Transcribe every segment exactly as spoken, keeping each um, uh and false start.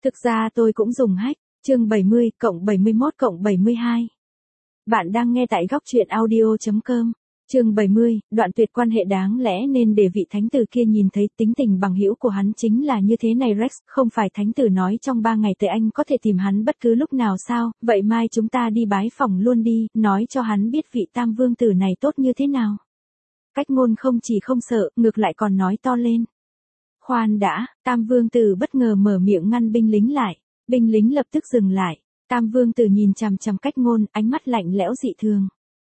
Thực ra tôi cũng dùng hack, chương bảy mươi cộng bảy mươi mốt cộng bảy mươi hai. Bạn đang nghe tại góc truyện audio chấm com. Chương bảy mươi, đoạn tuyệt quan hệ đáng lẽ nên để vị thánh tử kia nhìn thấy tính tình bằng hữu của hắn chính là như thế này Rex, không phải thánh tử nói trong ba ngày tới anh có thể tìm hắn bất cứ lúc nào sao, vậy mai chúng ta đi bái phỏng luôn đi, nói cho hắn biết vị tam vương tử này tốt như thế nào. Cách ngôn không chỉ không sợ, ngược lại còn nói to lên. Khoan đã, tam vương tử bất ngờ mở miệng ngăn binh lính lại, binh lính lập tức dừng lại, tam vương tử nhìn chằm chằm cách ngôn, ánh mắt lạnh lẽo dị thường.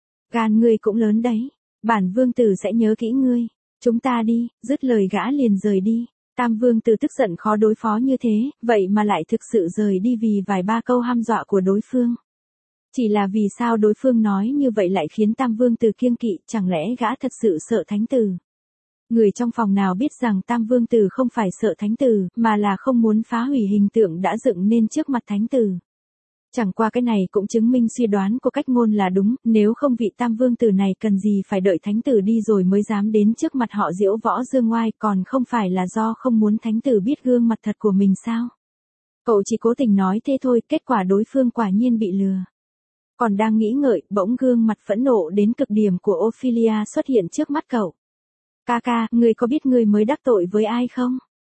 Gan ngươi cũng lớn đấy, bản vương tử sẽ nhớ kỹ ngươi, chúng ta đi, dứt lời gã liền rời đi. Tam vương tử tức giận khó đối phó như thế, vậy mà lại thực sự rời đi vì vài ba câu hăm dọa của đối phương. Chỉ là vì sao đối phương nói như vậy lại khiến tam vương tử kiêng kỵ, chẳng lẽ gã thật sự sợ thánh tử? Người trong phòng nào biết rằng tam vương tử không phải sợ thánh tử, mà là không muốn phá hủy hình tượng đã dựng nên trước mặt thánh tử. Chẳng qua cái này cũng chứng minh suy đoán của cách ngôn là đúng, nếu không vị tam vương tử này cần gì phải đợi thánh tử đi rồi mới dám đến trước mặt họ diễu võ dương ngoai, còn không phải là do không muốn thánh tử biết gương mặt thật của mình sao? Cậu chỉ cố tình nói thế thôi, kết quả đối phương quả nhiên bị lừa. Còn đang nghĩ ngợi, bỗng gương mặt phẫn nộ đến cực điểm của Ophelia xuất hiện trước mắt cậu. Ca ca, ngươi có biết ngươi mới đắc tội với ai không?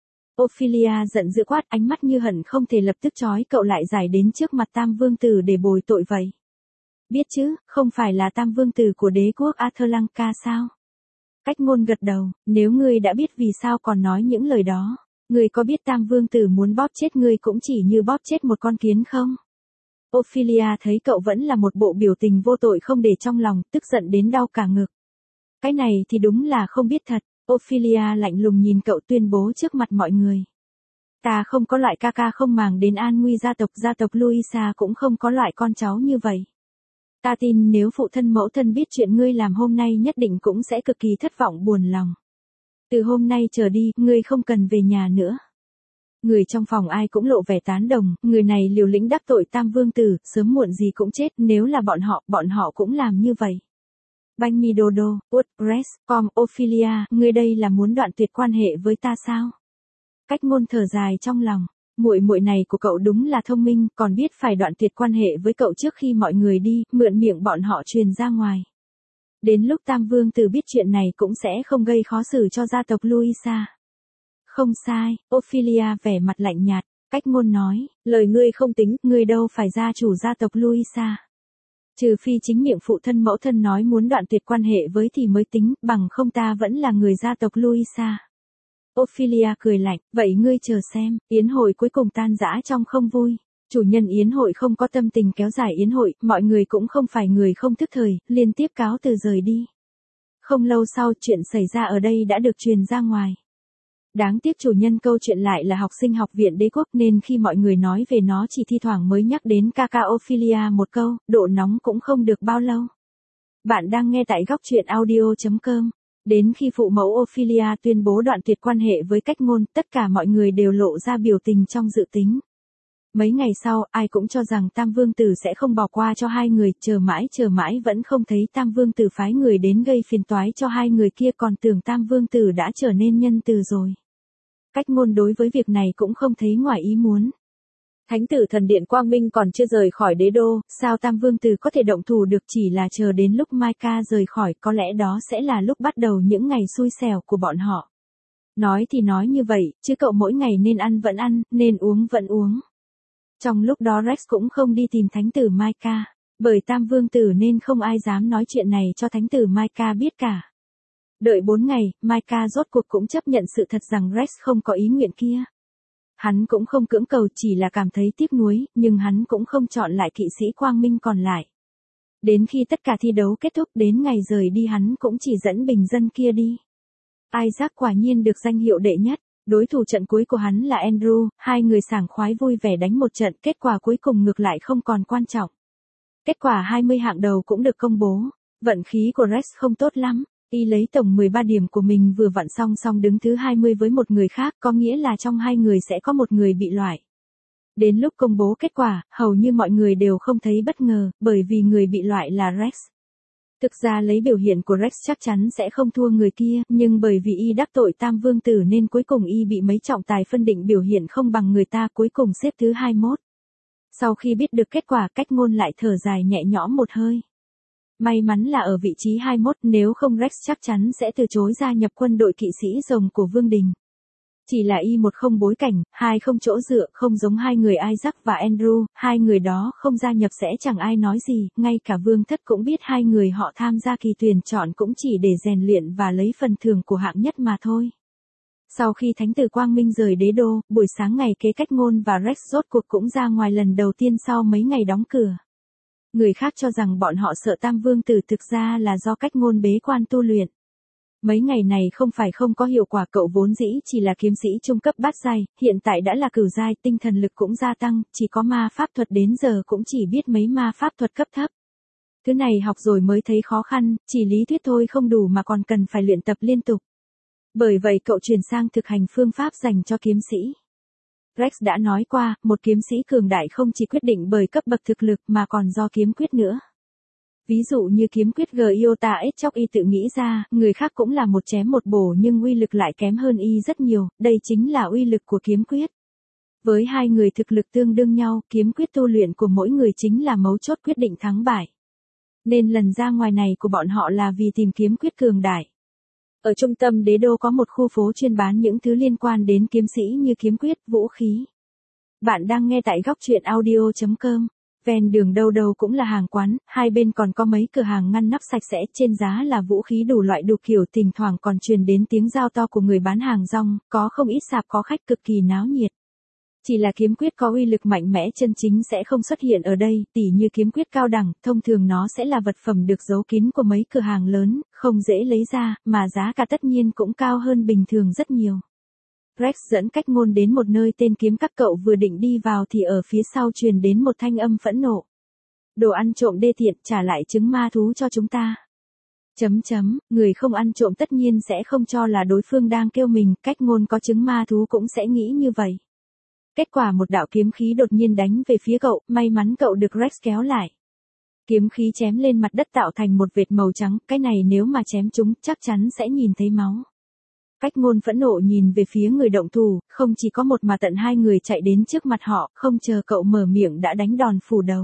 Ophelia giận dữ quát, ánh mắt như hận không thể lập tức trói cậu lại giải đến trước mặt tam vương tử để bồi tội vậy. Biết chứ, không phải là tam vương tử của đế quốc Athlanka sao? Cách ngôn gật đầu, nếu ngươi đã biết vì sao còn nói những lời đó, ngươi có biết tam vương tử muốn bóp chết ngươi cũng chỉ như bóp chết một con kiến không? Ophelia thấy cậu vẫn là một bộ biểu tình vô tội không để trong lòng, tức giận đến đau cả ngực. Cái này thì đúng là không biết thật. Ophelia lạnh lùng nhìn cậu tuyên bố trước mặt mọi người. Ta không có loại ca ca không màng đến an nguy gia tộc, gia tộc Luisa cũng không có loại con cháu như vậy. Ta tin nếu phụ thân mẫu thân biết chuyện ngươi làm hôm nay nhất định cũng sẽ cực kỳ thất vọng buồn lòng. Từ hôm nay trở đi, ngươi không cần về nhà nữa. Người trong phòng ai cũng lộ vẻ tán đồng, người này liều lĩnh đắc tội tam vương tử, sớm muộn gì cũng chết, nếu là bọn họ, bọn họ cũng làm như vậy. Banh mi đô đô, út, res, com, Ophelia, ngươi đây là muốn đoạn tuyệt quan hệ với ta sao? Cách ngôn thở dài trong lòng, muội muội này của cậu đúng là thông minh, còn biết phải đoạn tuyệt quan hệ với cậu trước khi mọi người đi, mượn miệng bọn họ truyền ra ngoài. Đến lúc tam vương tử biết chuyện này cũng sẽ không gây khó xử cho gia tộc Luisa. Không sai, Ophelia vẻ mặt lạnh nhạt, cách ngôn nói, lời ngươi không tính, ngươi đâu phải gia chủ gia tộc Luisa. Trừ phi chính miệng phụ thân mẫu thân nói muốn đoạn tuyệt quan hệ với thì mới tính, bằng không ta vẫn là người gia tộc Luisa. Ophelia cười lạnh, vậy ngươi chờ xem, yến hội cuối cùng tan rã trong không vui. Chủ nhân yến hội không có tâm tình kéo dài yến hội, mọi người cũng không phải người không thức thời, liên tiếp cáo từ rời đi. Không lâu sau chuyện xảy ra ở đây đã được truyền ra ngoài. Đáng tiếc chủ nhân câu chuyện lại là học sinh học viện đế quốc nên khi mọi người nói về nó chỉ thi thoảng mới nhắc đến ca ca Ophelia một câu, độ nóng cũng không được bao lâu. Bạn đang nghe tại góc truyện audio chấm com. Đến khi phụ mẫu Ophelia tuyên bố đoạn tuyệt quan hệ với cách ngôn, tất cả mọi người đều lộ ra biểu tình trong dự tính. Mấy ngày sau, ai cũng cho rằng tam vương tử sẽ không bỏ qua cho hai người, chờ mãi chờ mãi vẫn không thấy tam vương tử phái người đến gây phiền toái cho hai người kia, còn tưởng tam vương tử đã trở nên nhân từ rồi. Cách ngôn đối với việc này cũng không thấy ngoài ý muốn. Thánh tử thần điện Quang Minh còn chưa rời khỏi đế đô, sao tam vương tử có thể động thủ được, chỉ là chờ đến lúc Maika rời khỏi, có lẽ đó sẽ là lúc bắt đầu những ngày xui xẻo của bọn họ. Nói thì nói như vậy, chứ cậu mỗi ngày nên ăn vẫn ăn, nên uống vẫn uống. Trong lúc đó Rex cũng không đi tìm thánh tử Maika, bởi tam vương tử nên không ai dám nói chuyện này cho thánh tử Maika biết cả. Đợi bốn ngày, Maika rốt cuộc cũng chấp nhận sự thật rằng Rex không có ý nguyện kia. Hắn cũng không cưỡng cầu, chỉ là cảm thấy tiếc nuối, nhưng hắn cũng không chọn lại kỵ sĩ Quang Minh còn lại. Đến khi tất cả thi đấu kết thúc, đến ngày rời đi hắn cũng chỉ dẫn bình dân kia đi. Isaac quả nhiên được danh hiệu đệ nhất. Đối thủ trận cuối của hắn là Andrew, hai người sảng khoái vui vẻ đánh một trận, kết quả cuối cùng ngược lại không còn quan trọng. Kết quả hai mươi hạng đầu cũng được công bố, vận khí của Rex không tốt lắm, y lấy tổng mười ba điểm của mình vừa vặn song song đứng thứ hai mươi với một người khác, có nghĩa là trong hai người sẽ có một người bị loại. Đến lúc công bố kết quả, hầu như mọi người đều không thấy bất ngờ, bởi vì người bị loại là Rex. Thực ra lấy biểu hiện của Rex chắc chắn sẽ không thua người kia, nhưng bởi vì y đắc tội Tam Vương Tử nên cuối cùng y bị mấy trọng tài phân định biểu hiện không bằng người ta, cuối cùng xếp thứ hai mươi mốt. Sau khi biết được kết quả, Cách Ngôn lại thở dài nhẹ nhõm một hơi. May mắn là ở vị trí hai mươi mốt, nếu không Rex chắc chắn sẽ từ chối gia nhập quân đội kỵ sĩ rồng của Vương Đình. Chỉ là y một không bối cảnh, hai không chỗ dựa, không giống hai người Isaac và Andrew, hai người đó không gia nhập sẽ chẳng ai nói gì, ngay cả Vương Thất cũng biết hai người họ tham gia kỳ tuyển chọn cũng chỉ để rèn luyện và lấy phần thưởng của hạng nhất mà thôi. Sau khi Thánh tử Quang Minh rời đế đô, buổi sáng ngày kế Cách Ngôn và Rex rốt cuộc cũng ra ngoài lần đầu tiên sau mấy ngày đóng cửa. Người khác cho rằng bọn họ sợ Tam Vương Tử, thực ra là do Cách Ngôn bế quan tu luyện. Mấy ngày này không phải không có hiệu quả, cậu vốn dĩ chỉ là kiếm sĩ trung cấp bát giai, hiện tại đã là cửu giai, tinh thần lực cũng gia tăng, chỉ có ma pháp thuật đến giờ cũng chỉ biết mấy ma pháp thuật cấp thấp. Thứ này học rồi mới thấy khó khăn, chỉ lý thuyết thôi không đủ mà còn cần phải luyện tập liên tục. Bởi vậy cậu chuyển sang thực hành phương pháp dành cho kiếm sĩ. Rex đã nói qua, một kiếm sĩ cường đại không chỉ quyết định bởi cấp bậc thực lực mà còn do kiếm quyết nữa. Ví dụ như kiếm quyết Giota S Chóc y tự nghĩ ra, người khác cũng là một chém một bổ nhưng uy lực lại kém hơn y rất nhiều, đây chính là uy lực của kiếm quyết. Với hai người thực lực tương đương nhau, kiếm quyết tu luyện của mỗi người chính là mấu chốt quyết định thắng bại. Nên lần ra ngoài này của bọn họ là vì tìm kiếm quyết cường đại. Ở trung tâm đế đô có một khu phố chuyên bán những thứ liên quan đến kiếm sĩ như kiếm quyết, vũ khí. Bạn đang nghe tại góc truyện audio chấm com. Ven đường đâu đâu cũng là hàng quán, hai bên còn có mấy cửa hàng ngăn nắp sạch sẽ, trên giá là vũ khí đủ loại đủ kiểu, thỉnh thoảng còn truyền đến tiếng giao to của người bán hàng rong, có không ít sạp có khách cực kỳ náo nhiệt. Chỉ là kiếm quyết có uy lực mạnh mẽ chân chính sẽ không xuất hiện ở đây, tỉ như kiếm quyết cao đẳng, thông thường nó sẽ là vật phẩm được giấu kín của mấy cửa hàng lớn, không dễ lấy ra, mà giá cả tất nhiên cũng cao hơn bình thường rất nhiều. Rex dẫn Cách Ngôn đến một nơi tên kiếm các, cậu vừa định đi vào thì ở phía sau truyền đến một thanh âm phẫn nộ. Đồ ăn trộm đê tiện, trả lại trứng ma thú cho chúng ta. Chấm chấm, người không ăn trộm tất nhiên sẽ không cho là đối phương đang kêu mình, Cách Ngôn có trứng ma thú cũng sẽ nghĩ như vậy. Kết quả một đạo kiếm khí đột nhiên đánh về phía cậu, may mắn cậu được Rex kéo lại. Kiếm khí chém lên mặt đất tạo thành một vệt màu trắng, cái này nếu mà chém chúng chắc chắn sẽ nhìn thấy máu. Cách Ngôn phẫn nộ nhìn về phía người động thủ, không chỉ có một mà tận hai người chạy đến trước mặt họ, không chờ cậu mở miệng đã đánh đòn phủ đầu.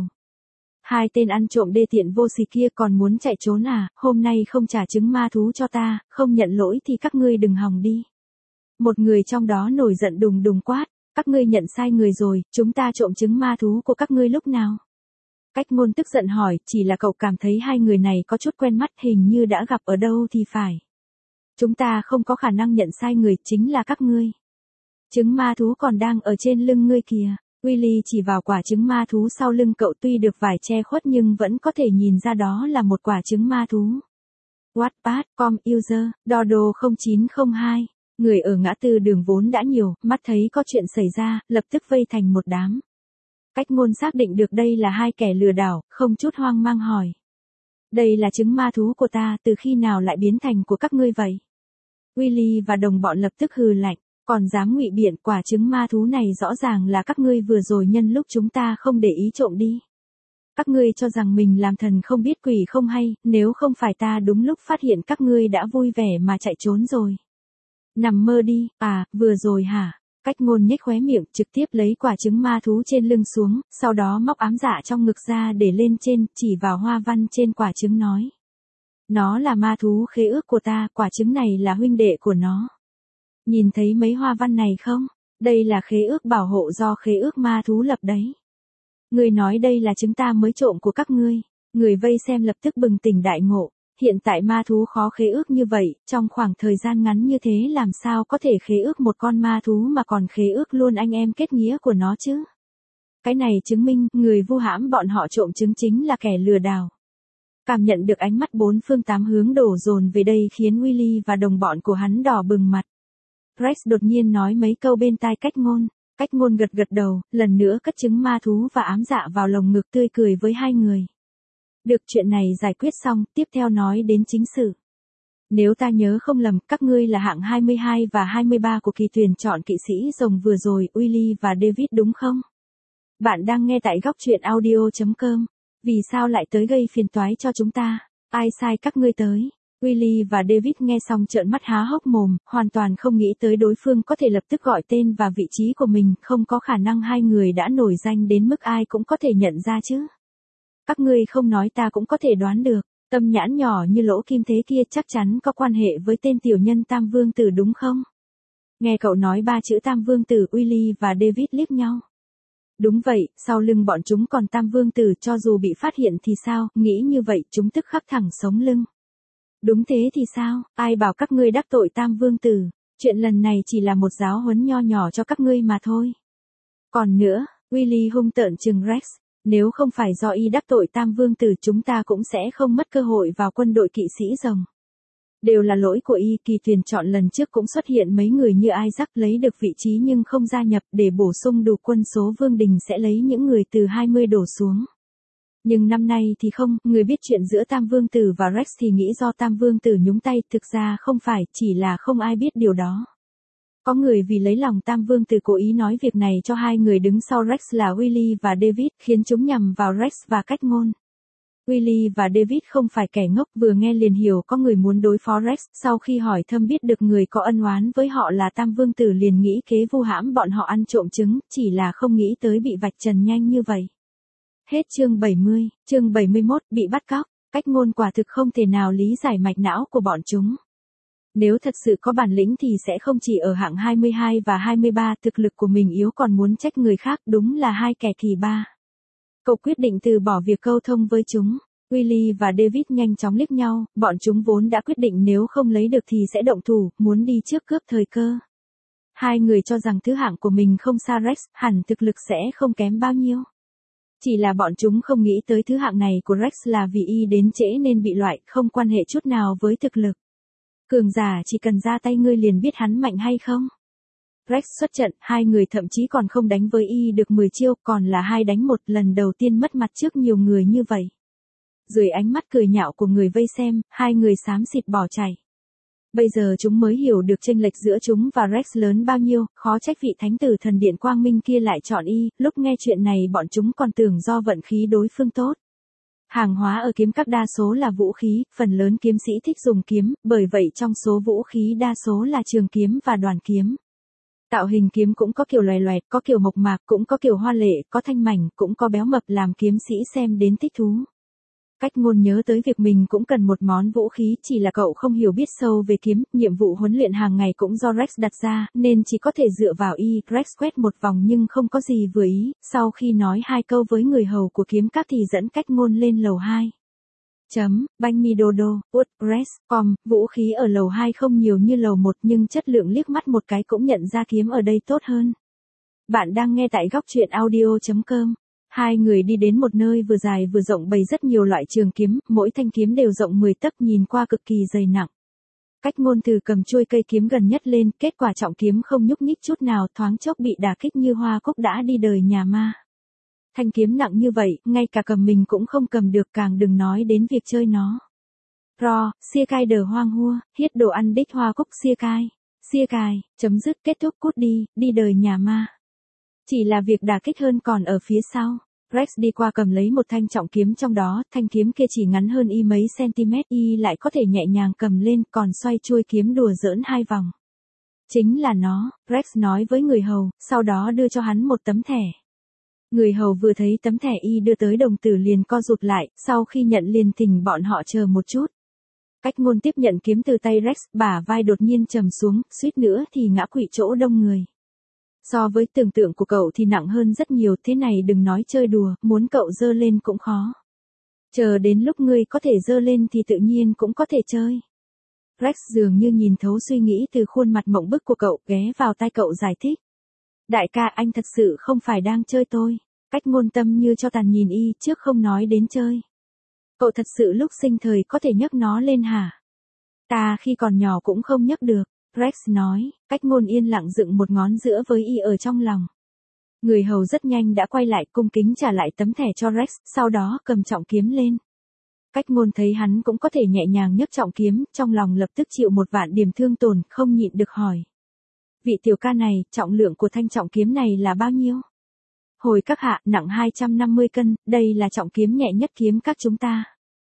Hai tên ăn trộm đê tiện vô sỉ kia còn muốn chạy trốn à, hôm nay không trả trứng ma thú cho ta, không nhận lỗi thì các ngươi đừng hòng đi. Một người trong đó nổi giận đùng đùng quát, các ngươi nhận sai người rồi, chúng ta trộm trứng ma thú của các ngươi lúc nào? Cách Ngôn tức giận hỏi, chỉ là cậu cảm thấy hai người này có chút quen mắt, hình như đã gặp ở đâu thì phải. Chúng ta không có khả năng nhận sai người, chính là các ngươi. Trứng ma thú còn đang ở trên lưng ngươi kìa. Willy chỉ vào quả trứng ma thú sau lưng cậu, tuy được vải che khuất nhưng vẫn có thể nhìn ra đó là một quả trứng ma thú. Wattpad, com, user, Dodo không chín không hai. Người ở ngã tư đường vốn đã nhiều, mắt thấy có chuyện xảy ra, lập tức vây thành một đám. Cách Ngôn xác định được đây là hai kẻ lừa đảo, không chút hoang mang hỏi. Đây là trứng ma thú của ta, từ khi nào lại biến thành của các ngươi vậy? Willy và đồng bọn lập tức hừ lạnh, còn dám ngụy biện, quả trứng ma thú này rõ ràng là các ngươi vừa rồi nhân lúc chúng ta không để ý trộm đi. Các ngươi cho rằng mình làm thần không biết quỷ không hay, nếu không phải ta đúng lúc phát hiện các ngươi đã vui vẻ mà chạy trốn rồi. Nằm mơ đi, à, vừa rồi hả? Cách Ngôn nhếch khóe miệng, trực tiếp lấy quả trứng ma thú trên lưng xuống, sau đó móc ám dạ trong ngực ra để lên trên, chỉ vào hoa văn trên quả trứng nói. Nó là ma thú khế ước của ta, quả trứng này là huynh đệ của nó. Nhìn thấy mấy hoa văn này không? Đây là khế ước bảo hộ do khế ước ma thú lập đấy. Người nói đây là trứng ta mới trộm của các ngươi. Người vây xem lập tức bừng tỉnh đại ngộ. Hiện tại ma thú khó khế ước như vậy, trong khoảng thời gian ngắn như thế làm sao có thể khế ước một con ma thú mà còn khế ước luôn anh em kết nghĩa của nó chứ? Cái này chứng minh, người vu hãm bọn họ trộm trứng chính là kẻ lừa đảo. Cảm nhận được ánh mắt bốn phương tám hướng đổ dồn về đây khiến Willy và đồng bọn của hắn đỏ bừng mặt. Rex đột nhiên nói mấy câu bên tai Cách Ngôn. Cách Ngôn gật gật đầu, lần nữa cất trứng ma thú và ám dạ vào lồng ngực, tươi cười với hai người. Được, chuyện này giải quyết xong, tiếp theo nói đến chính sự. Nếu ta nhớ không lầm, các ngươi là hạng hai mươi hai và hai mươi ba của kỳ tuyển chọn kỵ sĩ rồng vừa rồi, Willy và David đúng không? Bạn đang nghe tại góc truyện audio chấm com. Vì sao lại tới gây phiền toái cho chúng ta? Ai sai các ngươi tới? Willy và David nghe xong trợn mắt há hốc mồm, hoàn toàn không nghĩ tới đối phương có thể lập tức gọi tên và vị trí của mình, không có khả năng hai người đã nổi danh đến mức ai cũng có thể nhận ra chứ. Các ngươi không nói ta cũng có thể đoán được, tâm nhãn nhỏ như lỗ kim thế kia chắc chắn có quan hệ với tên tiểu nhân Tam Vương Tử đúng không? Nghe cậu nói ba chữ Tam Vương Tử, Willy và David liếc nhau. Đúng vậy, sau lưng bọn chúng còn Tam Vương Tử, cho dù bị phát hiện thì sao, nghĩ như vậy chúng tức khắc thẳng sống lưng. Đúng thế thì sao, ai bảo các ngươi đắc tội Tam Vương Tử, chuyện lần này chỉ là một giáo huấn nho nhỏ cho các ngươi mà thôi. Còn nữa, Willy hung tợn trừng Rex, nếu không phải do y đắc tội Tam Vương Tử chúng ta cũng sẽ không mất cơ hội vào quân đội kỵ sĩ rồng. Đều là lỗi của y, kỳ tuyển chọn lần trước cũng xuất hiện mấy người như Isaac lấy được vị trí nhưng không gia nhập, để bổ sung đủ quân số Vương Đình sẽ lấy những người từ hai mươi đổ xuống. Nhưng năm nay thì không, người biết chuyện giữa Tam Vương Tử và Rex thì nghĩ do Tam Vương Tử nhúng tay, thực ra không phải, chỉ là không ai biết điều đó. Có người vì lấy lòng Tam Vương Tử cố ý nói việc này cho hai người đứng sau Rex là Willy và David, khiến chúng nhầm vào Rex và cách ngôn. Willy và David không phải kẻ ngốc, vừa nghe liền hiểu có người muốn đối phó Rex, sau khi hỏi thăm biết được người có ân oán với họ là Tam Vương Tử liền nghĩ kế vu hãm bọn họ ăn trộm trứng, chỉ là không nghĩ tới bị vạch trần nhanh như vậy. Hết chương bảy mươi, chương bảy mươi mốt, bị bắt cóc, cách ngôn quả thực không thể nào lý giải mạch não của bọn chúng. Nếu thật sự có bản lĩnh thì sẽ không chỉ ở hạng hai mươi hai và hai mươi ba, thực lực của mình yếu còn muốn trách người khác, đúng là hai kẻ kỳ ba. Cậu quyết định từ bỏ việc câu thông với chúng. Willy và David nhanh chóng liếc nhau, bọn chúng vốn đã quyết định nếu không lấy được thì sẽ động thủ, muốn đi trước cướp thời cơ. Hai người cho rằng thứ hạng của mình không xa Rex, hẳn thực lực sẽ không kém bao nhiêu. Chỉ là bọn chúng không nghĩ tới thứ hạng này của Rex là vì y đến trễ nên bị loại, không quan hệ chút nào với thực lực. Cường giả chỉ cần ra tay ngươi liền biết hắn mạnh hay không. Rex xuất trận, hai người thậm chí còn không đánh với y được mười chiêu, còn là hai đánh một, lần đầu tiên mất mặt trước nhiều người như vậy. Dưới ánh mắt cười nhạo của người vây xem, hai người xám xịt bỏ chạy. Bây giờ chúng mới hiểu được chênh lệch giữa chúng và Rex lớn bao nhiêu, khó trách vị thánh tử thần điện quang minh kia lại chọn y, lúc nghe chuyện này bọn chúng còn tưởng do vận khí đối phương tốt. Hàng hóa ở kiếm các đa số là vũ khí, phần lớn kiếm sĩ thích dùng kiếm, bởi vậy trong số vũ khí đa số là trường kiếm và đoàn kiếm. Tạo hình kiếm cũng có kiểu loè loẹt, có kiểu mộc mạc, cũng có kiểu hoa lệ, có thanh mảnh, cũng có béo mập làm kiếm sĩ xem đến thích thú. Cách ngôn nhớ tới việc mình cũng cần một món vũ khí, chỉ là cậu không hiểu biết sâu về kiếm, nhiệm vụ huấn luyện hàng ngày cũng do Rex đặt ra, nên chỉ có thể dựa vào y. Rex quét một vòng nhưng không có gì vừa ý, sau khi nói hai câu với người hầu của kiếm các thì dẫn cách ngôn lên lầu hai. Chấm, banh mi đô đô, út, Rex, com, vũ khí ở lầu hai không nhiều như lầu một nhưng chất lượng liếc mắt một cái cũng nhận ra kiếm ở đây tốt hơn. Bạn đang nghe tại góc truyện audio chấm com. Hai người đi đến một nơi vừa dài vừa rộng bày rất nhiều loại trường kiếm, mỗi thanh kiếm đều rộng mười tấc nhìn qua cực kỳ dày nặng. Cách ngôn từ cầm chuôi cây kiếm gần nhất lên, kết quả trọng kiếm không nhúc nhích chút nào, thoáng chốc bị đả kích như hoa cúc đã đi đời nhà ma. Thanh kiếm nặng như vậy, ngay cả cầm mình cũng không cầm được, càng đừng nói đến việc chơi nó. Ro, xia cai đờ hoang hua, hiết đồ ăn đích hoa cúc xia cai. Xia cai, chấm dứt, kết thúc, cút đi, đi đời nhà ma. Chỉ là việc đả kích hơn còn ở phía sau. Rex đi qua cầm lấy một thanh trọng kiếm trong đó, thanh kiếm kia chỉ ngắn hơn y mấy cm, y lại có thể nhẹ nhàng cầm lên, còn xoay chuôi kiếm đùa giỡn hai vòng. Chính là nó, Rex nói với người hầu, sau đó đưa cho hắn một tấm thẻ. Người hầu vừa thấy tấm thẻ y đưa tới đồng tử liền co rụt lại, sau khi nhận liền thỉnh bọn họ chờ một chút. Cách ngôn tiếp nhận kiếm từ tay Rex, bả vai đột nhiên trầm xuống, suýt nữa thì ngã quỵ chỗ đông người. So với tưởng tượng của cậu thì nặng hơn rất nhiều, thế này đừng nói chơi đùa, muốn cậu dơ lên cũng khó. Chờ đến lúc ngươi có thể dơ lên thì tự nhiên cũng có thể chơi. Rex dường như nhìn thấu suy nghĩ từ khuôn mặt mộng bức của cậu, ghé vào tai cậu giải thích. Đại ca, anh thật sự không phải đang chơi tôi. Cách ngôn tâm như cho tàn nhìn y, trước không nói đến chơi. Cậu thật sự lúc sinh thời có thể nhấc nó lên hả? Ta khi còn nhỏ cũng không nhấc được. Rex nói, cách ngôn yên lặng dựng một ngón giữa với y ở trong lòng. Người hầu rất nhanh đã quay lại cung kính trả lại tấm thẻ cho Rex, sau đó cầm trọng kiếm lên. Cách ngôn thấy hắn cũng có thể nhẹ nhàng nhấc trọng kiếm, trong lòng lập tức chịu một vạn điểm thương tổn, không nhịn được hỏi. Vị tiểu ca này, trọng lượng của thanh trọng kiếm này là bao nhiêu? Hồi các hạ, nặng hai trăm năm mươi cân, đây là trọng kiếm nhẹ nhất kiếm các chúng ta.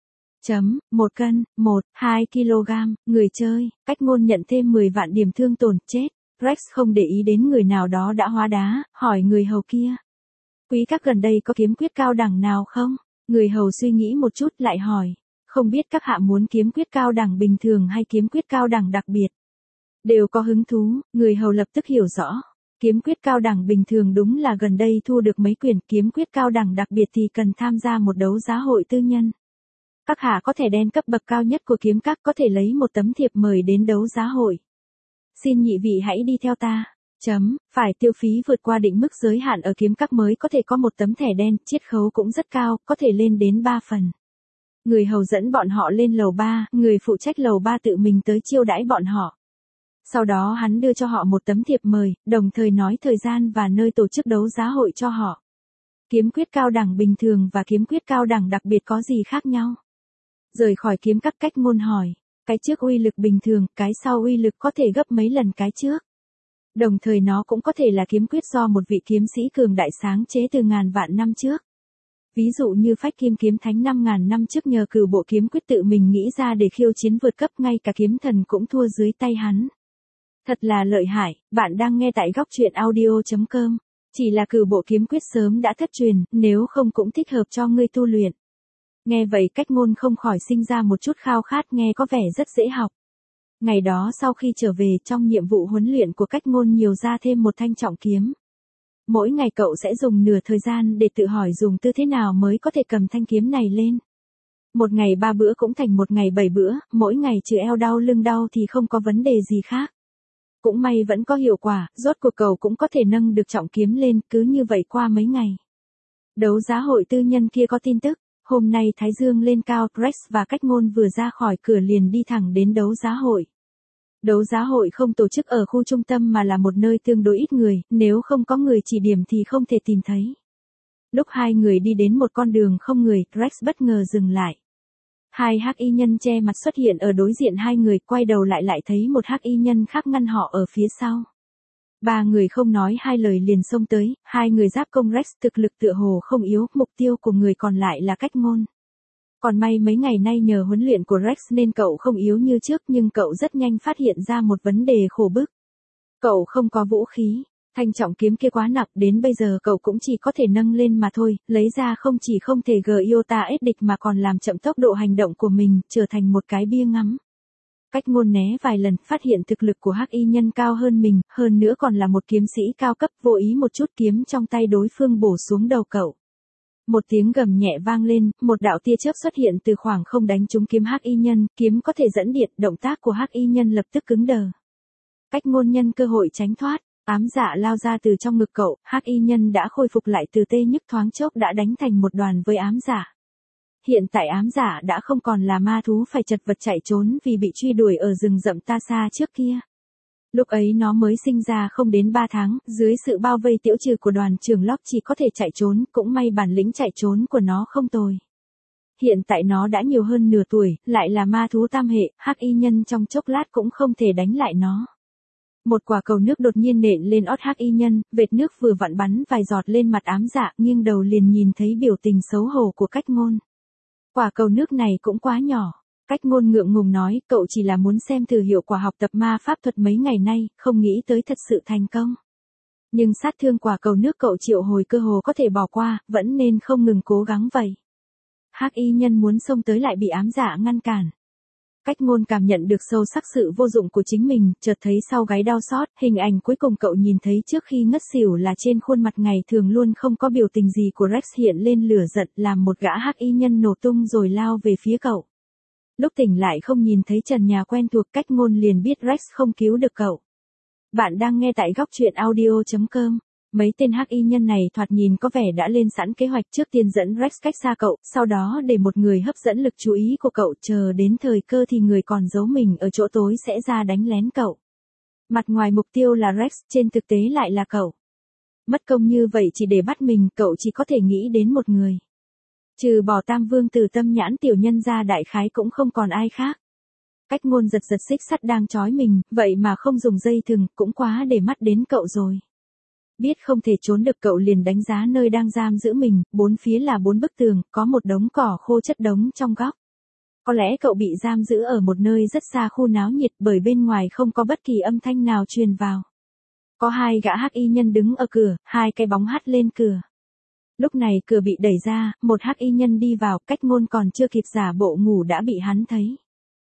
Chấm, một cân, một, hai kg, người chơi, cách ngôn nhận thêm mười vạn điểm thương tổn, chết. Rex không để ý đến người nào đó đã hóa đá, hỏi người hầu kia. Quý các gần đây có kiếm quyết cao đẳng nào không? Người hầu suy nghĩ một chút lại hỏi. Không biết các hạ muốn kiếm quyết cao đẳng bình thường hay kiếm quyết cao đẳng đặc biệt? Đều có hứng thú, người hầu lập tức hiểu rõ. Kiếm quyết cao đẳng bình thường đúng là gần đây thu được mấy quyền, kiếm quyết cao đẳng đặc biệt thì cần tham gia một đấu giá hội tư nhân. Các hạ có thẻ đen cấp bậc cao nhất của kiếm các có thể lấy một tấm thiệp mời đến đấu giá hội. Xin nhị vị hãy đi theo ta. Chấm, phải tiêu phí vượt qua định mức giới hạn ở kiếm các mới có thể có một tấm thẻ đen, chiết khấu cũng rất cao, có thể lên đến ba phần. Người hầu dẫn bọn họ lên lầu ba, người phụ trách lầu ba tự mình tới chiêu đãi bọn họ. Sau đó hắn đưa cho họ một tấm thiệp mời, đồng thời nói thời gian và nơi tổ chức đấu giá hội cho họ. Kiếm quyết cao đẳng bình thường và kiếm quyết cao đẳng đặc biệt có gì khác nhau? Rời khỏi kiếm các, cách ngôn hỏi. Cái trước uy lực bình thường, cái sau uy lực có thể gấp mấy lần cái trước. Đồng thời nó cũng có thể là kiếm quyết do một vị kiếm sĩ cường đại sáng chế từ ngàn vạn năm trước. Ví dụ như phách kim kiếm thánh năm ngàn năm trước nhờ cửu bộ kiếm quyết tự mình nghĩ ra để khiêu chiến vượt cấp, ngay cả kiếm thần cũng thua dưới tay hắn. Thật là lợi hại, bạn đang nghe tại góc truyện audio chấm com. Chỉ là cửu bộ kiếm quyết sớm đã thất truyền, nếu không cũng thích hợp cho ngươi tu luyện. Nghe vậy cách ngôn không khỏi sinh ra một chút khao khát, nghe có vẻ rất dễ học. Ngày đó sau khi trở về, trong nhiệm vụ huấn luyện của cách ngôn nhiều ra thêm một thanh trọng kiếm. Mỗi ngày cậu sẽ dùng nửa thời gian để tự hỏi dùng tư thế nào mới có thể cầm thanh kiếm này lên. Một ngày ba bữa cũng thành một ngày bảy bữa, mỗi ngày trừ eo đau lưng đau thì không có vấn đề gì khác. Cũng may vẫn có hiệu quả, rốt cuộc cậu cũng có thể nâng được trọng kiếm lên, cứ như vậy qua mấy ngày. Đấu giá hội tư nhân kia có tin tức, hôm nay Thái Dương lên cao, Rex và cách ngôn vừa ra khỏi cửa liền đi thẳng đến đấu giá hội. Đấu giá hội không tổ chức ở khu trung tâm mà là một nơi tương đối ít người, nếu không có người chỉ điểm thì không thể tìm thấy. Lúc hai người đi đến một con đường không người, Rex bất ngờ dừng lại. Hai hắc y nhân che mặt xuất hiện ở đối diện hai người, quay đầu lại lại thấy một hắc y nhân khác ngăn họ ở phía sau. Ba người không nói hai lời liền xông tới, hai người giáp công Rex thực lực tựa hồ không yếu, mục tiêu của người còn lại là cách ngôn. Còn may mấy ngày nay nhờ huấn luyện của Rex nên cậu không yếu như trước, nhưng cậu rất nhanh phát hiện ra một vấn đề khổ bức. Cậu không có vũ khí, thanh trọng kiếm kia quá nặng, đến bây giờ cậu cũng chỉ có thể nâng lên mà thôi, lấy ra không chỉ không thể gờ iota ép địch mà còn làm chậm tốc độ hành động của mình, trở thành một cái bia ngắm. Cách ngôn né vài lần, phát hiện thực lực của hắc y nhân cao hơn mình, hơn nữa còn là một kiếm sĩ cao cấp, vô ý một chút kiếm trong tay đối phương bổ xuống đầu cậu. Một tiếng gầm nhẹ vang lên, một đạo tia chớp xuất hiện từ khoảng không đánh trúng kiếm hắc y nhân, kiếm có thể dẫn điện, động tác của hắc y nhân lập tức cứng đờ. Cách ngôn nhân cơ hội tránh thoát, ám dạ lao ra từ trong ngực cậu, hắc y nhân đã khôi phục lại từ tê nhức, thoáng chốc đã đánh thành một đoàn với ám dạ. Hiện tại ám dạ đã không còn là ma thú phải chật vật chạy trốn vì bị truy đuổi ở rừng rậm ta xa trước kia. Lúc ấy nó mới sinh ra không đến ba tháng, dưới sự bao vây tiễu trừ của đoàn trưởng Locke chỉ có thể chạy trốn, cũng may bản lĩnh chạy trốn của nó không tồi. Hiện tại nó đã nhiều hơn nửa tuổi, lại là ma thú tam hệ, hắc y nhân trong chốc lát cũng không thể đánh lại nó. Một quả cầu nước đột nhiên nện lên ót hắc y nhân, vệt nước vừa vặn bắn vài giọt lên mặt ám dạ, nghiêng đầu liền nhìn thấy biểu tình xấu hổ của cách ngôn. Quả cầu nước này cũng quá nhỏ. Cách ngôn ngượng ngùng nói, cậu chỉ là muốn xem thử hiệu quả học tập ma pháp thuật mấy ngày nay, không nghĩ tới thật sự thành công. Nhưng sát thương quả cầu nước cậu triệu hồi cơ hồ có thể bỏ qua, vẫn nên không ngừng cố gắng vậy. Hắc y nhân muốn xông tới lại bị ám dạ ngăn cản. Cách ngôn cảm nhận được sâu sắc sự vô dụng của chính mình, chợt thấy sau gáy đau xót, hình ảnh cuối cùng cậu nhìn thấy trước khi ngất xỉu là trên khuôn mặt ngày thường luôn không có biểu tình gì của Rex hiện lên lửa giận, làm một gã hắc y nhân nổ tung rồi lao về phía cậu. Lúc tỉnh lại không nhìn thấy trần nhà quen thuộc, cách ngôn liền biết Rex không cứu được cậu. Bạn đang nghe tại góc truyện audio chấm com. Mấy tên hắc y nhân này thoạt nhìn có vẻ đã lên sẵn kế hoạch, trước tiên dẫn Rex cách xa cậu, sau đó để một người hấp dẫn lực chú ý của cậu, chờ đến thời cơ thì người còn giấu mình ở chỗ tối sẽ ra đánh lén cậu. Mặt ngoài mục tiêu là Rex, trên thực tế lại là cậu. Mất công như vậy chỉ để bắt mình, cậu chỉ có thể nghĩ đến một người. Trừ bỏ Tam Vương Tử Tâm Nhãn tiểu nhân ra đại khái cũng không còn ai khác. Cách ngôn giật giật xích sắt đang trói mình, vậy mà không dùng dây thừng, cũng quá để mắt đến cậu rồi. Biết không thể trốn được cậu liền đánh giá nơi đang giam giữ mình, bốn phía là bốn bức tường, có một đống cỏ khô chất đống trong góc. Có lẽ cậu bị giam giữ ở một nơi rất xa khu náo nhiệt bởi bên ngoài không có bất kỳ âm thanh nào truyền vào. Có hai gã hắc y nhân đứng ở cửa, hai cái bóng hắt lên cửa. Lúc này cửa bị đẩy ra, một hắc y nhân đi vào, Cách Ngôn còn chưa kịp giả bộ ngủ đã bị hắn thấy.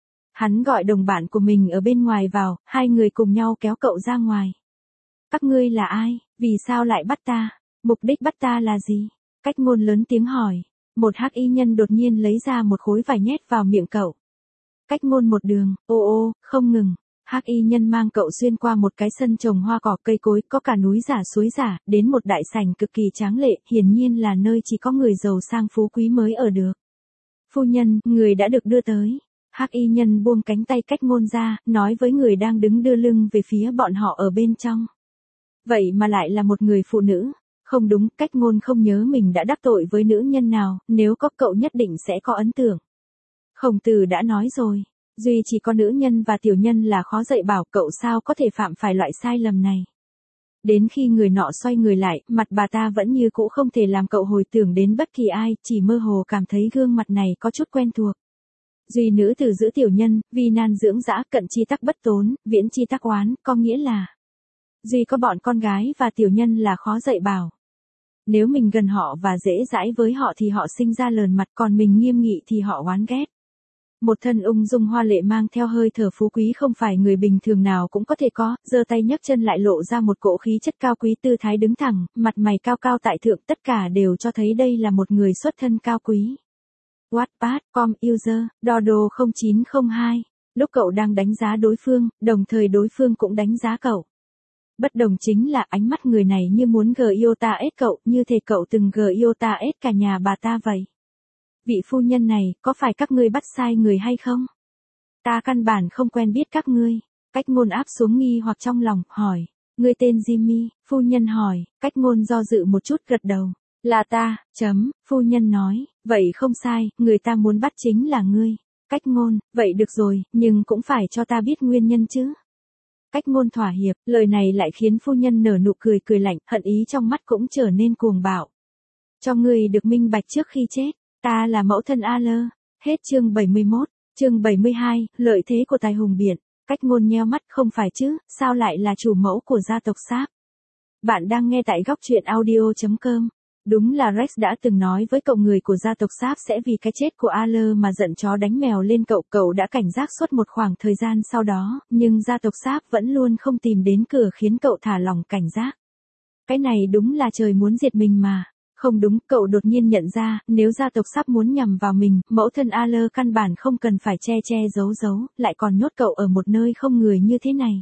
Hắn gọi đồng bạn của mình ở bên ngoài vào, hai người cùng nhau kéo cậu ra ngoài. Các ngươi là ai, vì sao lại bắt ta, mục đích bắt ta là gì? Cách Ngôn lớn tiếng hỏi. Một hắc y nhân đột nhiên lấy ra một khối vải nhét vào miệng cậu. Cách Ngôn một đường, ô ô, không ngừng. Hắc y nhân mang cậu xuyên qua một cái sân trồng hoa cỏ cây cối, có cả núi giả suối giả, đến một đại sảnh cực kỳ tráng lệ, hiển nhiên là nơi chỉ có người giàu sang phú quý mới ở được. Phu nhân, người đã được đưa tới. Hắc y nhân buông cánh tay Cách Ngôn ra, nói với người đang đứng đưa lưng về phía bọn họ ở bên trong. Vậy mà lại là một người phụ nữ. Không đúng, Cách Ngôn không nhớ mình đã đắc tội với nữ nhân nào, nếu có cậu nhất định sẽ có ấn tượng. Khổng Tử đã nói rồi, duy chỉ có nữ nhân và tiểu nhân là khó dạy bảo, cậu sao có thể phạm phải loại sai lầm này. Đến khi người nọ xoay người lại, mặt bà ta vẫn như cũ không thể làm cậu hồi tưởng đến bất kỳ ai, chỉ mơ hồ cảm thấy gương mặt này có chút quen thuộc. Duy nữ tử giữ tiểu nhân, vi nan dưỡng dã, cận chi tắc bất tốn, viễn chi tắc oán, có nghĩa là duy có bọn con gái và tiểu nhân là khó dạy bảo. Nếu mình gần họ và dễ dãi với họ thì họ sinh ra lờn mặt, còn mình nghiêm nghị thì họ oán ghét. Một thân ung dung hoa lệ mang theo hơi thở phú quý không phải người bình thường nào cũng có thể có, giơ tay nhấc chân lại lộ ra một cỗ khí chất cao quý, tư thái đứng thẳng, mặt mày cao cao tại thượng, tất cả đều cho thấy đây là một người xuất thân cao quý. Wattpad, com, user, Dodo không chín không hai. Lúc cậu đang đánh giá đối phương, đồng thời đối phương cũng đánh giá cậu. Bất đồng chính là ánh mắt người này như muốn gờ yêu ta ết cậu, như thể cậu từng gờ yêu ta ết cả nhà bà ta vậy. Vị phu nhân này, có phải các ngươi bắt sai người hay không? Ta căn bản không quen biết các ngươi. Cách Ngôn áp xuống nghi hoặc trong lòng, hỏi. Ngươi tên Jimmy, phu nhân hỏi, Cách Ngôn do dự một chút gật đầu. Là ta, chấm, phu nhân nói, vậy không sai, người ta muốn bắt chính là ngươi. Cách Ngôn, vậy được rồi, nhưng cũng phải cho ta biết nguyên nhân chứ. Cách Ngôn thỏa hiệp, lời này lại khiến phu nhân nở nụ cười cười lạnh, hận ý trong mắt cũng trở nên cuồng bạo. Cho ngươi được minh bạch trước khi chết, ta là mẫu thân A Lơ. Hết chương bảy mươi mốt, chương bảy mươi hai, lợi thế của tài hùng biện. Cách Ngôn nheo mắt, không phải chứ, sao lại là chủ mẫu của gia tộc Sáp? Bạn đang nghe tại góc truyện audio chấm com. Đúng là Rex đã từng nói với cậu người của gia tộc Sáp sẽ vì cái chết của A Lơ mà giận chó đánh mèo lên cậu. Cậu đã cảnh giác suốt một khoảng thời gian sau đó, nhưng gia tộc Sáp vẫn luôn không tìm đến cửa khiến cậu thả lỏng cảnh giác. Cái này đúng là trời muốn diệt mình mà. Không đúng, cậu đột nhiên nhận ra, nếu gia tộc Sáp muốn nhằm vào mình, mẫu thân A Lơ căn bản không cần phải che che giấu giấu, lại còn nhốt cậu ở một nơi không người như thế này.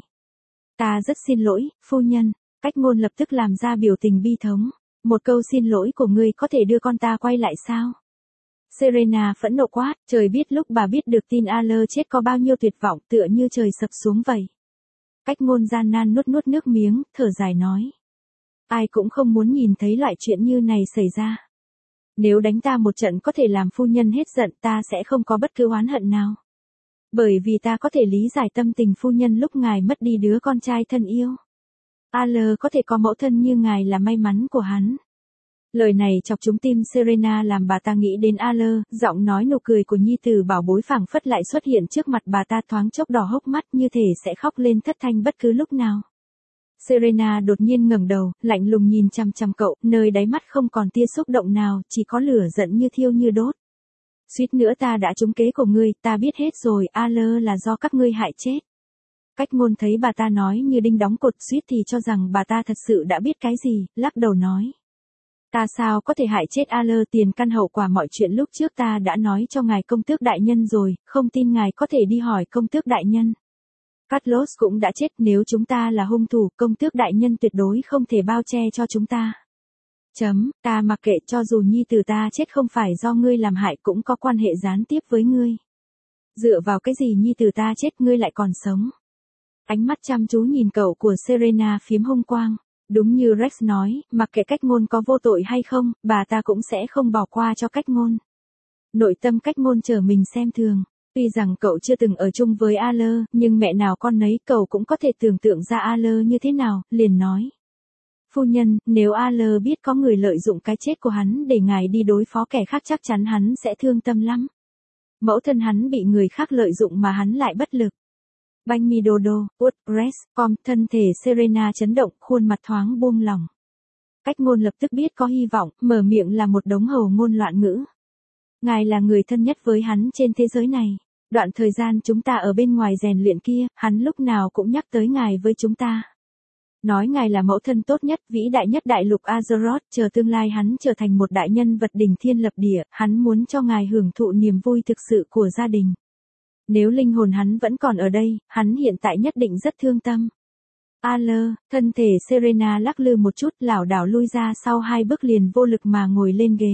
Ta rất xin lỗi, phu nhân. Cách Ngôn lập tức làm ra biểu tình bi thống. Một câu xin lỗi của ngươi có thể đưa con ta quay lại sao? Serena phẫn nộ quát, trời biết lúc bà biết được tin A Lơ chết có bao nhiêu tuyệt vọng, tựa như trời sập xuống vậy. Cách Ngôn gian nan nuốt nuốt nước miếng, thở dài nói. Ai cũng không muốn nhìn thấy loại chuyện như này xảy ra. Nếu đánh ta một trận có thể làm phu nhân hết giận, ta sẽ không có bất cứ oán hận nào. Bởi vì ta có thể lý giải tâm tình phu nhân lúc ngài mất đi đứa con trai thân yêu. A Lơ có thể có mẫu thân như ngài là may mắn của hắn. Lời này chọc trúng tim Serena làm bà ta nghĩ đến A Lơ, giọng nói nụ cười của nhi tử bảo bối phảng phất lại xuất hiện trước mặt bà ta, thoáng chốc đỏ hốc mắt như thể sẽ khóc lên thất thanh bất cứ lúc nào. Serena đột nhiên ngẩng đầu, lạnh lùng nhìn chằm chằm cậu, nơi đáy mắt không còn tia xúc động nào, chỉ có lửa giận như thiêu như đốt. Suýt nữa ta đã trúng kế của ngươi, ta biết hết rồi, A Lơ là do các ngươi hại chết. Cách Ngôn thấy bà ta nói như đinh đóng cột, suýt thì cho rằng bà ta thật sự đã biết cái gì, lắc đầu nói. Ta sao có thể hại chết A Lơ, tiền căn hậu quả mọi chuyện lúc trước ta đã nói cho ngài công tước đại nhân rồi, không tin ngài có thể đi hỏi công tước đại nhân. Carlos cũng đã chết, nếu chúng ta là hung thủ, công tước đại nhân tuyệt đối không thể bao che cho chúng ta. Chấm, ta mặc kệ, cho dù nhi tử ta chết không phải do ngươi làm hại cũng có quan hệ gián tiếp với ngươi. Dựa vào cái gì nhi tử ta chết ngươi lại còn sống? Ánh mắt chăm chú nhìn cậu của Serena phiếm hung quang. Đúng như Rex nói, mặc kệ Cách Ngôn có vô tội hay không, bà ta cũng sẽ không bỏ qua cho Cách Ngôn. Nội tâm Cách Ngôn chờ mình xem thường. Tuy rằng cậu chưa từng ở chung với A Lơ, nhưng mẹ nào con nấy, cậu cũng có thể tưởng tượng ra A Lơ như thế nào, liền nói. Phu nhân, nếu A Lơ biết có người lợi dụng cái chết của hắn để ngài đi đối phó kẻ khác chắc chắn hắn sẽ thương tâm lắm. Mẫu thân hắn bị người khác lợi dụng mà hắn lại bất lực. Banh mi đô đô, út, res, com, thân thể Serena chấn động, khuôn mặt thoáng buông lỏng. Cách ngôn lập tức biết có hy vọng, mở miệng là một đống hầu ngôn loạn ngữ. Ngài là người thân nhất với hắn trên thế giới này. Đoạn thời gian chúng ta ở bên ngoài rèn luyện kia, hắn lúc nào cũng nhắc tới ngài với chúng ta. Nói ngài là mẫu thân tốt nhất, vĩ đại nhất đại lục Azeroth, chờ tương lai hắn trở thành một đại nhân vật đỉnh thiên lập địa, hắn muốn cho ngài hưởng thụ niềm vui thực sự của gia đình. Nếu linh hồn hắn vẫn còn ở đây, hắn hiện tại nhất định rất thương tâm. Aler, thân thể Serena lắc lư một chút, lảo đảo lui ra sau hai bước liền vô lực mà ngồi lên ghế.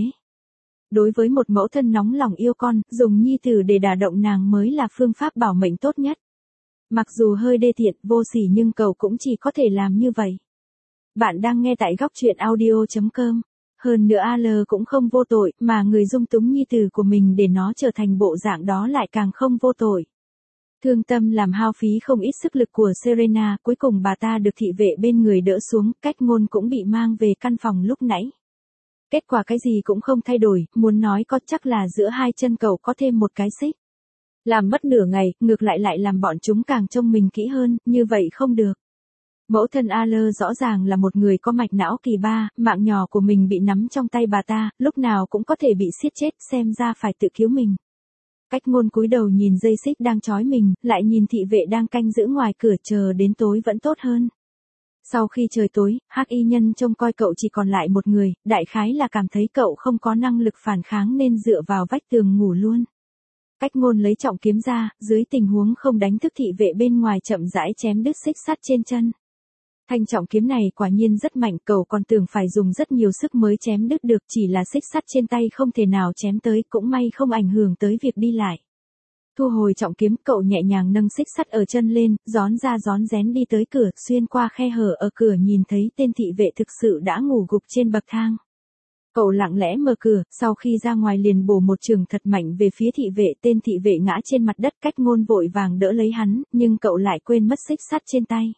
Đối với một mẫu thân nóng lòng yêu con, dùng nhi tử để đả động nàng mới là phương pháp bảo mệnh tốt nhất. Mặc dù hơi đê tiện, vô sỉ nhưng cậu cũng chỉ có thể làm như vậy. Bạn đang nghe tại góc truyện audio chấm com. Hơn nữa Aler cũng không vô tội, mà người dung túng nhi tử của mình để nó trở thành bộ dạng đó lại càng không vô tội. Thương tâm làm hao phí không ít sức lực của Serena, cuối cùng bà ta được thị vệ bên người đỡ xuống, cách ngôn cũng bị mang về căn phòng lúc nãy. Kết quả cái gì cũng không thay đổi, muốn nói có chắc là giữa hai chân cậu có thêm một cái xích. Làm mất nửa ngày, ngược lại lại làm bọn chúng càng trông mình kỹ hơn, như vậy không được. Mẫu thân Aler rõ ràng là một người có mạch não kỳ ba, mạng nhỏ của mình bị nắm trong tay bà ta, lúc nào cũng có thể bị siết chết, xem ra phải tự cứu mình. Cách ngôn cúi đầu nhìn dây xích đang trói mình, lại nhìn thị vệ đang canh giữ ngoài cửa, chờ đến tối vẫn tốt hơn. Sau khi trời tối, hắc y nhân trông coi cậu chỉ còn lại một người, đại khái là cảm thấy cậu không có năng lực phản kháng nên dựa vào vách tường ngủ luôn. Cách ngôn lấy trọng kiếm ra, dưới tình huống không đánh thức thị vệ bên ngoài chậm rãi chém đứt xích sắt trên chân. Thanh trọng kiếm này quả nhiên rất mạnh, cậu còn tưởng phải dùng rất nhiều sức mới chém đứt được, chỉ là xích sắt trên tay không thể nào chém tới, cũng may không ảnh hưởng tới việc đi lại. Thu hồi trọng kiếm, cậu nhẹ nhàng nâng xích sắt ở chân lên, rón ra rón rén đi tới cửa, xuyên qua khe hở ở cửa nhìn thấy tên thị vệ thực sự đã ngủ gục trên bậc thang. Cậu lặng lẽ mở cửa, sau khi ra ngoài liền bổ một chưởng thật mạnh về phía thị vệ, tên thị vệ ngã trên mặt đất, cách ngôn vội vàng đỡ lấy hắn, nhưng cậu lại quên mất xích sắt trên tay.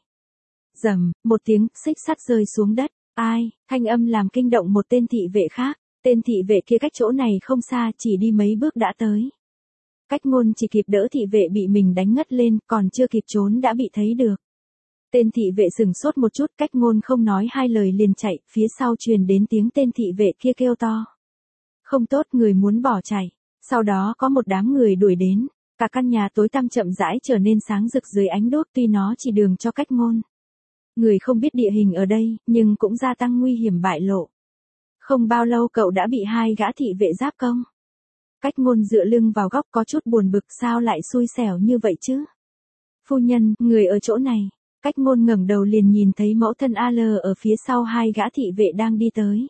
Rầm, một tiếng, xích sắt rơi xuống đất, ai, thanh âm làm kinh động một tên thị vệ khác, tên thị vệ kia cách chỗ này không xa, chỉ đi mấy bước đã tới. Cách ngôn chỉ kịp đỡ thị vệ bị mình đánh ngất lên, còn chưa kịp trốn đã bị thấy được. Tên thị vệ sừng sốt một chút, cách ngôn không nói hai lời liền chạy, phía sau truyền đến tiếng tên thị vệ kia kêu to. Không tốt, người muốn bỏ chạy. Sau đó có một đám người đuổi đến, cả căn nhà tối tăm chậm rãi trở nên sáng rực dưới ánh đuốc, tuy nó chỉ đường cho cách ngôn. Người không biết địa hình ở đây, nhưng cũng gia tăng nguy hiểm bại lộ. Không bao lâu cậu đã bị hai gã thị vệ giáp công. Cách ngôn dựa lưng vào góc có chút buồn bực, sao lại xui xẻo như vậy chứ? Phu nhân, người ở chỗ này. Cách ngôn ngẩng đầu liền nhìn thấy mẫu thân Aler ở phía sau hai gã thị vệ đang đi tới.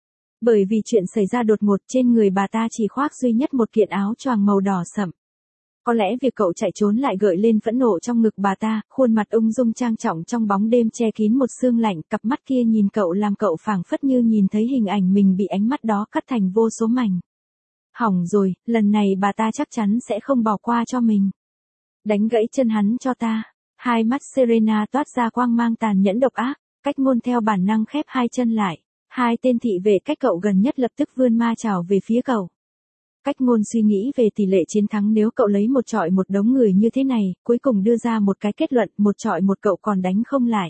Bởi vì chuyện xảy ra đột ngột, trên người bà ta chỉ khoác duy nhất một kiện áo choàng màu đỏ sậm. Có lẽ việc cậu chạy trốn lại gợi lên phẫn nộ trong ngực bà ta, khuôn mặt ung dung trang trọng trong bóng đêm che kín một sương lạnh, cặp mắt kia nhìn cậu làm cậu phảng phất như nhìn thấy hình ảnh mình bị ánh mắt đó cắt thành vô số mảnh. Hỏng rồi, lần này bà ta chắc chắn sẽ không bỏ qua cho mình. Đánh gãy chân hắn cho ta. Hai mắt Serena toát ra quang mang tàn nhẫn độc ác, cách ngôn theo bản năng khép hai chân lại. Hai tên thị vệ cách cậu gần nhất lập tức vươn ma chảo về phía cậu. Cách ngôn suy nghĩ về tỷ lệ chiến thắng nếu cậu lấy một trọi một đống người như thế này, cuối cùng đưa ra một cái kết luận, một trọi một cậu còn đánh không lại.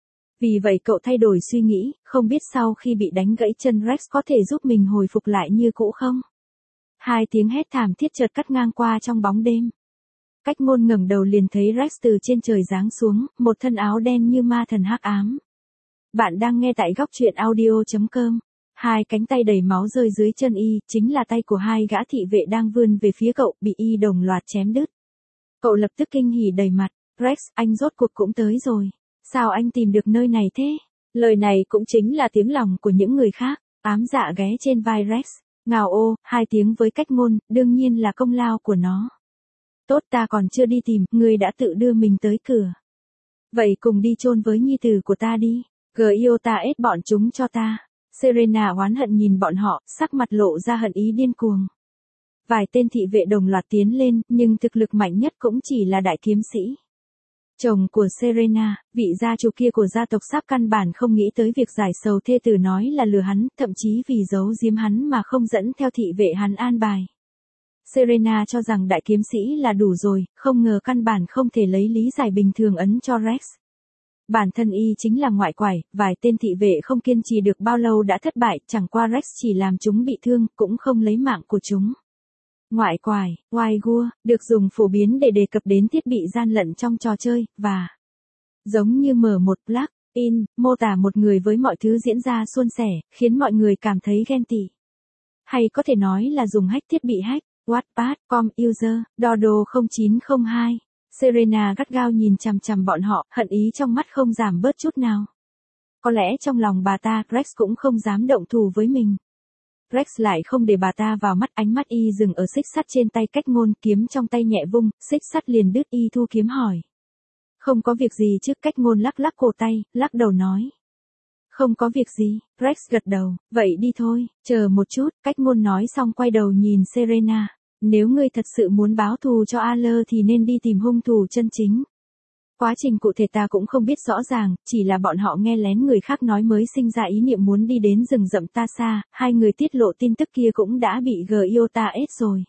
Vì vậy cậu thay đổi suy nghĩ, không biết sau khi bị đánh gãy chân Rex có thể giúp mình hồi phục lại như cũ không? Hai tiếng hét thảm thiết chợt cắt ngang qua trong bóng đêm. Cách ngôn ngẩng đầu liền thấy Rex từ trên trời giáng xuống, một thân áo đen như ma thần hắc ám. Bạn đang nghe tại góc truyện audio chấm com. Hai cánh tay đầy máu rơi dưới chân y, chính là tay của hai gã thị vệ đang vươn về phía cậu, bị y đồng loạt chém đứt. Cậu lập tức kinh hỉ đầy mặt, Rex, anh rốt cuộc cũng tới rồi. Sao anh tìm được nơi này thế? Lời này cũng chính là tiếng lòng của những người khác, ám dạ ghé trên vai Rex. Ngào ô, hai tiếng với cách ngôn, đương nhiên là công lao của nó. Tốt, ta còn chưa đi tìm, ngươi đã tự đưa mình tới cửa. Vậy cùng đi chôn với nhi tử của ta đi. Gờ yêu ta ết bọn chúng cho ta. Serena oán hận nhìn bọn họ, sắc mặt lộ ra hận ý điên cuồng. Vài tên thị vệ đồng loạt tiến lên, nhưng thực lực mạnh nhất cũng chỉ là đại kiếm sĩ. Chồng của Serena, vị gia chủ kia của gia tộc Sáp căn bản không nghĩ tới việc giải sầu thê tử nói là lừa hắn, thậm chí vì giấu giếm hắn mà không dẫn theo thị vệ hắn an bài. Serena cho rằng đại kiếm sĩ là đủ rồi, không ngờ căn bản không thể lấy lý giải bình thường ấn cho Rex. Bản thân y chính là ngoại quải, vài tên thị vệ không kiên trì được bao lâu đã thất bại, chẳng qua Rex chỉ làm chúng bị thương, cũng không lấy mạng của chúng. Ngoại quải, white gua, được dùng phổ biến để đề cập đến thiết bị gian lận trong trò chơi, và giống như mở một plug in, mô tả một người với mọi thứ diễn ra suôn sẻ, khiến mọi người cảm thấy ghen tị. Hay có thể nói là dùng hack thiết bị hack, Wattpad, com user, Dodo không chín không hai. Serena gắt gao nhìn chằm chằm bọn họ, hận ý trong mắt không giảm bớt chút nào. Có lẽ trong lòng bà ta, Rex cũng không dám động thủ với mình. Rex lại không để bà ta vào mắt, ánh mắt y dừng ở xích sắt trên tay Cách Ngôn, kiếm trong tay nhẹ vung, xích sắt liền đứt, y thu kiếm hỏi. Không có việc gì chứ? Cách Ngôn lắc lắc cổ tay, lắc đầu nói. Không có việc gì, Rex gật đầu, vậy đi thôi, chờ một chút, Cách Ngôn nói xong quay đầu nhìn Serena. Nếu ngươi thật sự muốn báo thù cho Aller thì nên đi tìm hung thủ chân chính. Quá trình cụ thể ta cũng không biết rõ ràng, chỉ là bọn họ nghe lén người khác nói mới sinh ra ý niệm muốn đi đến rừng rậm ta xa, hai người tiết lộ tin tức kia cũng đã bị Giota ết rồi.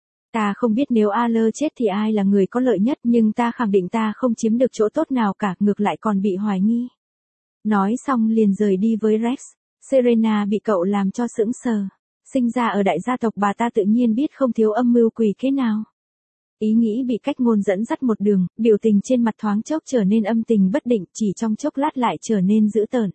Ta không biết nếu Aller chết thì ai là người có lợi nhất, nhưng ta khẳng định ta không chiếm được chỗ tốt nào cả, ngược lại còn bị hoài nghi. Nói xong liền rời đi với Rex. Serena bị cậu làm cho sững sờ. Sinh ra ở đại gia tộc bà ta tự nhiên biết không thiếu âm mưu quỷ kế nào. Ý nghĩ bị Cách Ngôn dẫn dắt một đường, biểu tình trên mặt thoáng chốc trở nên âm tình bất định, chỉ trong chốc lát lại trở nên dữ tợn.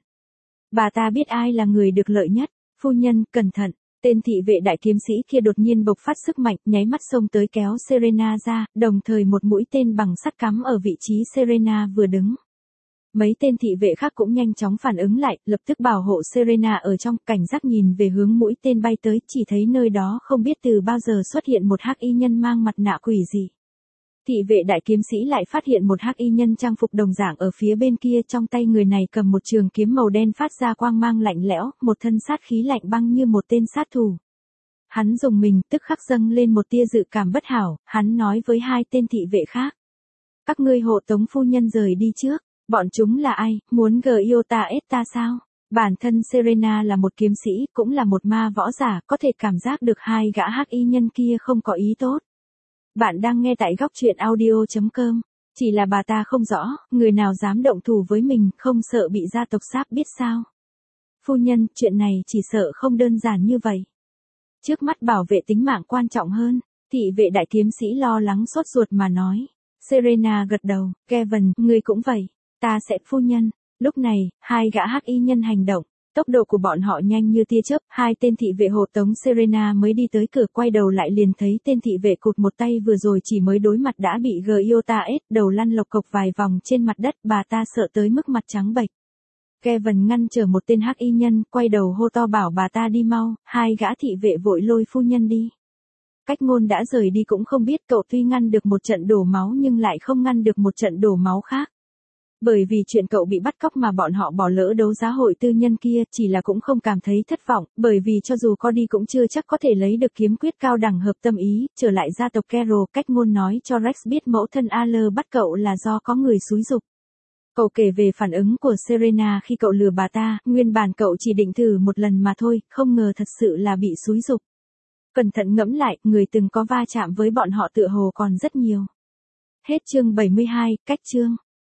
Bà ta biết ai là người được lợi nhất. Phu nhân, cẩn thận. Tên thị vệ đại kiếm sĩ kia đột nhiên bộc phát sức mạnh, nháy mắt xông tới kéo Serena ra, đồng thời một mũi tên bằng sắt cắm ở vị trí Serena vừa đứng. Mấy tên thị vệ khác cũng nhanh chóng phản ứng lại, lập tức bảo hộ Serena ở trong, cảnh giác nhìn về hướng mũi tên bay tới, chỉ thấy nơi đó không biết từ bao giờ xuất hiện một hắc y nhân mang mặt nạ quỷ gì. Thị vệ đại kiếm sĩ lại phát hiện một hắc y nhân trang phục đồng dạng ở phía bên kia, trong tay người này cầm một trường kiếm màu đen phát ra quang mang lạnh lẽo, một thân sát khí lạnh băng như một tên sát thủ. Hắn dùng mình, tức khắc dâng lên một tia dự cảm bất hảo, hắn nói với hai tên thị vệ khác. Các ngươi hộ tống phu nhân rời đi trước. Bọn chúng là ai, muốn Giota ết ta sao? Bản thân Serena là một kiếm sĩ, cũng là một ma võ giả, có thể cảm giác được hai gã hắc y nhân kia không có ý tốt. Bạn đang nghe tại góc truyện audio chấm com. Chỉ là bà ta không rõ, người nào dám động thủ với mình, không sợ bị gia tộc sáp biết sao? Phu nhân, chuyện này chỉ sợ không đơn giản như vậy. Trước mắt bảo vệ tính mạng quan trọng hơn, thị vệ đại kiếm sĩ lo lắng sốt ruột mà nói. Serena gật đầu, Kevin, ngươi cũng vậy. Ta sẽ, phu nhân. Lúc này, hai gã hắc y nhân hành động, tốc độ của bọn họ nhanh như tia chớp, hai tên thị vệ hộ tống Serena mới đi tới cửa, quay đầu lại liền thấy tên thị vệ cụt một tay vừa rồi chỉ mới đối mặt đã bị Giota ết, đầu lăn lộc cộc vài vòng trên mặt đất, bà ta sợ tới mức mặt trắng bệch. Kevin ngăn trở một tên hắc y nhân, quay đầu hô to bảo bà ta đi mau, hai gã thị vệ vội lôi phu nhân đi. Cách Ngôn đã rời đi cũng không biết cậu tuy ngăn được một trận đổ máu nhưng lại không ngăn được một trận đổ máu khác. Bởi vì chuyện cậu bị bắt cóc mà bọn họ bỏ lỡ đấu giá hội tư nhân kia, chỉ là cũng không cảm thấy thất vọng, bởi vì cho dù có đi cũng chưa chắc có thể lấy được kiếm quyết cao đẳng hợp tâm ý. Trở lại gia tộc Carol, Cách Ngôn nói cho Rex biết mẫu thân Aller bắt cậu là do có người xúi giục. Cậu kể về phản ứng của Serena khi cậu lừa bà ta, nguyên bản cậu chỉ định thử một lần mà thôi, không ngờ thật sự là bị xúi giục. Cẩn thận ngẫm lại, người từng có va chạm với bọn họ tựa hồ còn rất nhiều. Hết chương bảy mươi hai, cách chương.